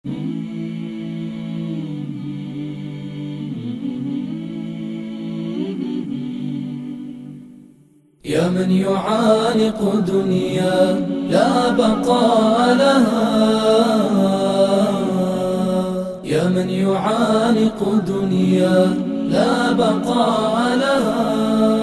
يا من يعانق دنيا لا بقاء لها، يا من يعانق دنيا لا بقاء لها،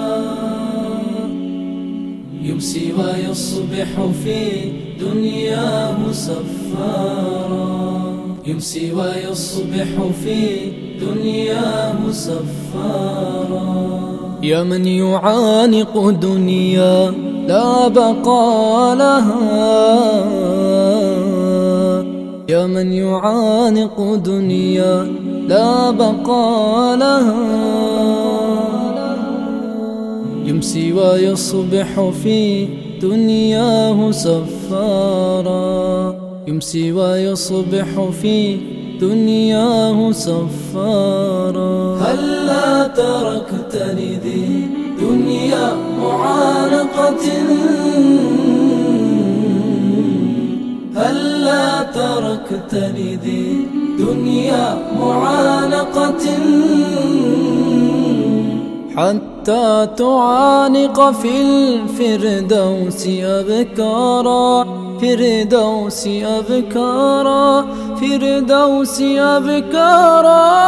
يمسي ويصبح في دنياه سفارا، يمسي ويصبح في دنياه سفارا. يا من يعانق دنيا لا بقاء لها، يا من يعانق دنيا لا بقاء لها، يمسي ويصبح في دنياه سفارا، يمسي ويصبح في دنياه سفارا. هلا تركتني ذي دنيا معانقة، هلا تركتني ذي دنيا معانقة، حتى تعانق في الفردوس أبكارا، فردوس أبكارا، فردوس أبكارا.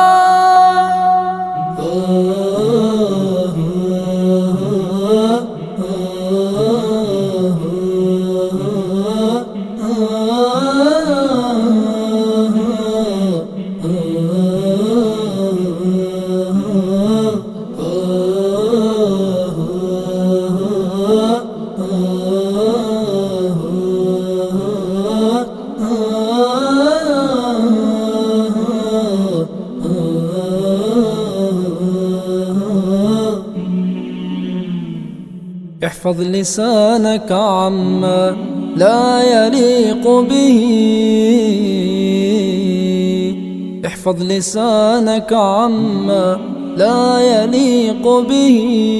احفظ لسانك عما لا يليق به، احفظ لسانك عما لا يليق به،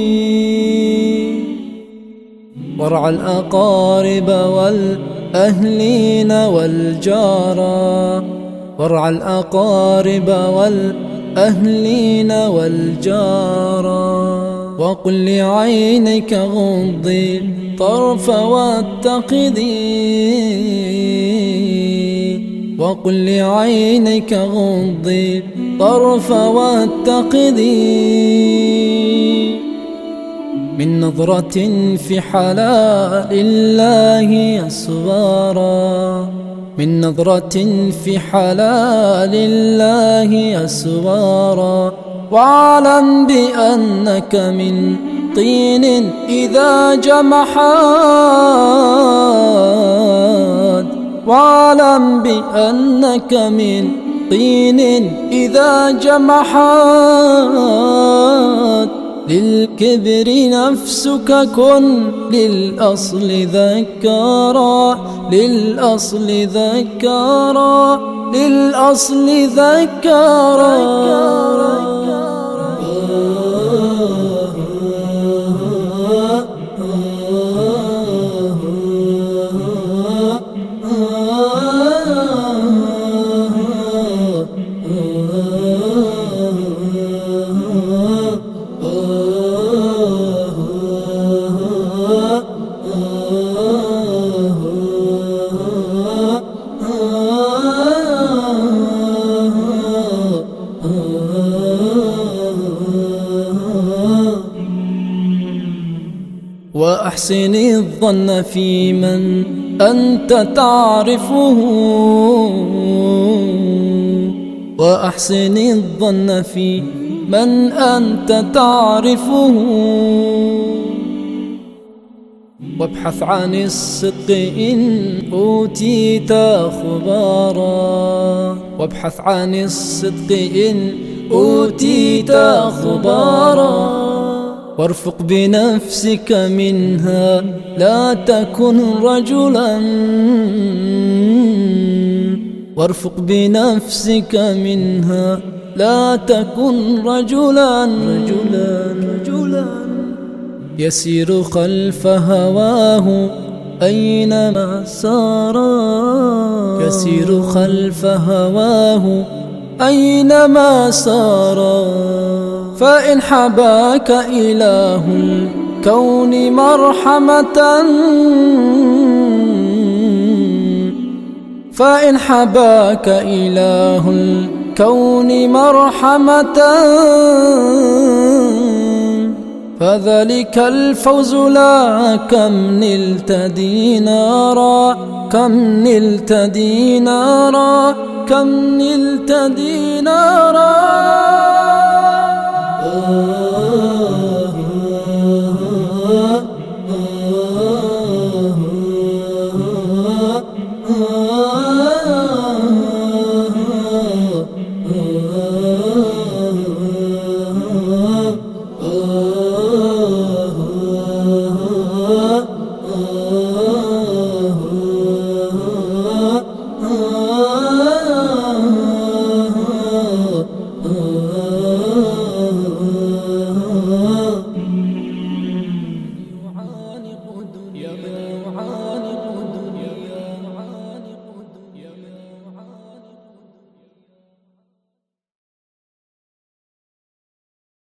وارعى الأقارب والأهلين والجارا، وارعى الأقارب والأهلين والجارا. وقل لعينك غضي الطرف واتقذي، وقل لعينك غضي الطرف واتقذي، من نظرة في حلال الله أسوارا، من نظرة في حلال الله أسوارا. واعلم بأنك من طين إذا جمحت، واعلم بأنك من طين إذا جمحت، للكبر نفسك كن للأصل ذكارا، للأصل ذكارا، للأصل ذكارا. وأحسن الظن في من أنت تعرفه، وأحسن الظن في من أنت تعرفه، وابحث عن الصدق إن أوتيت خبارا، وابحث عن الصدق إن أوتيت خبارا. وارفق بنفسك منها لا تكن رجلا، وارفق بنفسك منها لا تكن رجلا، رجلا، رجلا. يسير خلف هواه أينما سارا يسير خلف هواه أينما سارا. فإن حباك إله الكون مرحمة فإن حباك إله الكون مرحمة فذلك الفوز لا كم نلت دينارا كم نلت دينارا كم نلت دينارا.